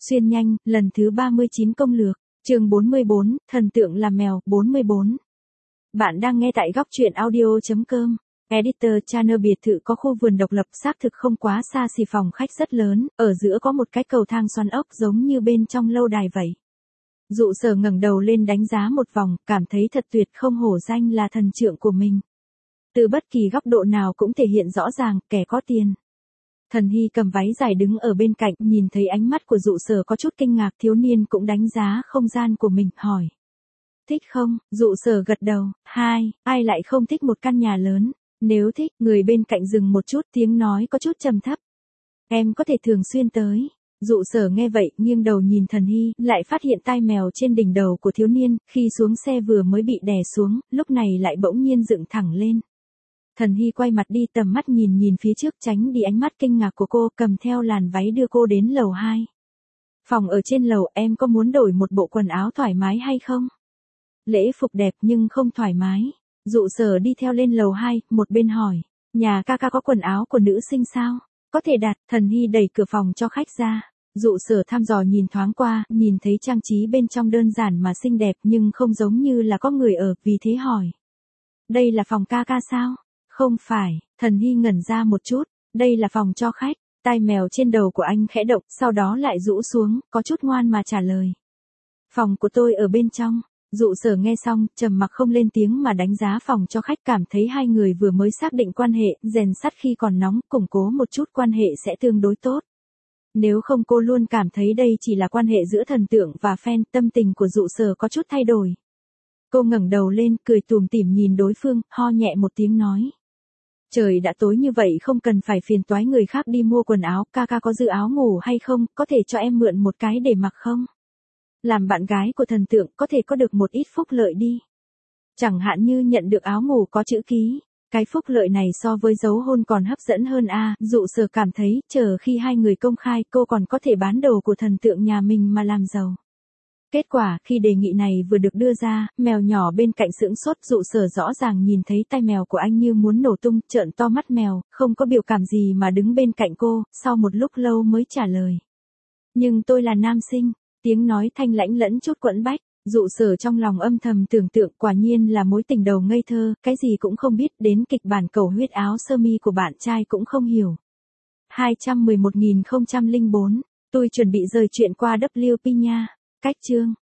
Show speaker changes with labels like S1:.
S1: Xuyên nhanh, lần thứ 39 công lược, chương 44, thần tượng là mèo, 44. Bạn đang nghe tại góc truyện audio.com. Editor Channel biệt thự có khu vườn độc lập xác thực không quá xa xỉ, phòng khách rất lớn, ở giữa có một cái cầu thang xoắn ốc giống như bên trong lâu đài vậy. Dụ Sở ngẩng đầu lên đánh giá một vòng, cảm thấy thật tuyệt, không hổ danh là thần trượng của mình. Từ bất kỳ góc độ nào cũng thể hiện rõ ràng, kẻ có tiền. Thần Hy cầm váy dài đứng ở bên cạnh, nhìn thấy ánh mắt của Dụ Sở có chút kinh ngạc, thiếu niên cũng đánh giá không gian của mình, hỏi. Thích không? Dụ Sở gật đầu. Ai lại không thích một căn nhà lớn? Nếu thích, người bên cạnh dừng một chút, tiếng nói có chút trầm thấp. Em có thể thường xuyên tới. Dụ Sở nghe vậy, nghiêng đầu nhìn Thần Hy, lại phát hiện tai mèo trên đỉnh đầu của thiếu niên, khi xuống xe vừa mới bị đè xuống, lúc này lại bỗng nhiên dựng thẳng lên. Thần Hy quay mặt đi, tầm mắt nhìn phía trước, tránh đi ánh mắt kinh ngạc của cô, cầm theo làn váy đưa cô đến lầu 2. Phòng ở trên lầu, em có muốn đổi một bộ quần áo thoải mái hay không? Lễ phục đẹp nhưng không thoải mái. Dụ Sở đi theo lên lầu 2, một bên hỏi, nhà ca có quần áo của nữ sinh sao? Có thể đặt. Thần Hy đẩy cửa phòng cho khách ra. Dụ Sở thăm dò nhìn thoáng qua, nhìn thấy trang trí bên trong đơn giản mà xinh đẹp nhưng không giống như là có người ở, vì thế hỏi. Đây là phòng ca sao? Không phải. Thần Hy ngẩn ra một chút, đây là phòng cho khách. Tai mèo trên đầu của anh khẽ động, sau đó lại rũ xuống, có chút ngoan mà trả lời. Phòng của tôi ở bên trong. Dụ Sở nghe xong, trầm mặc không lên tiếng mà đánh giá phòng cho khách, cảm thấy hai người vừa mới xác định quan hệ, rèn sắt khi còn nóng, củng cố một chút quan hệ sẽ tương đối tốt. Nếu không cô luôn cảm thấy đây chỉ là quan hệ giữa thần tượng và fan, tâm tình của Dụ Sở có chút thay đổi. Cô ngẩng đầu lên, cười tủm tỉm nhìn đối phương, ho nhẹ một tiếng nói. Trời đã tối như vậy, không cần phải phiền toái người khác đi mua quần áo, ca có dư áo ngủ hay không, có thể cho em mượn một cái để mặc không? Làm bạn gái của thần tượng có thể có được một ít phúc lợi đi. Chẳng hạn như nhận được áo ngủ có chữ ký. Cái phúc lợi này so với dấu hôn còn hấp dẫn hơn a. Dụ Sở cảm thấy, chờ khi hai người công khai, cô còn có thể bán đồ của thần tượng nhà mình mà làm giàu. Kết quả, khi đề nghị này vừa được đưa ra, mèo nhỏ bên cạnh sững sốt. Dụ Sở rõ ràng nhìn thấy tai mèo của anh như muốn nổ tung, trợn to mắt mèo, không có biểu cảm gì mà đứng bên cạnh cô, sau một lúc lâu mới trả lời. Nhưng tôi là nam sinh. Tiếng nói thanh lãnh lẫn chút quẫn bách. Dụ Sở trong lòng âm thầm tưởng tượng, quả nhiên là mối tình đầu ngây thơ, cái gì cũng không biết, đến kịch bản cầu huyết áo sơ mi của bạn trai cũng không hiểu. 211.004, tôi chuẩn bị rời chuyện qua WP nha. Cách chương.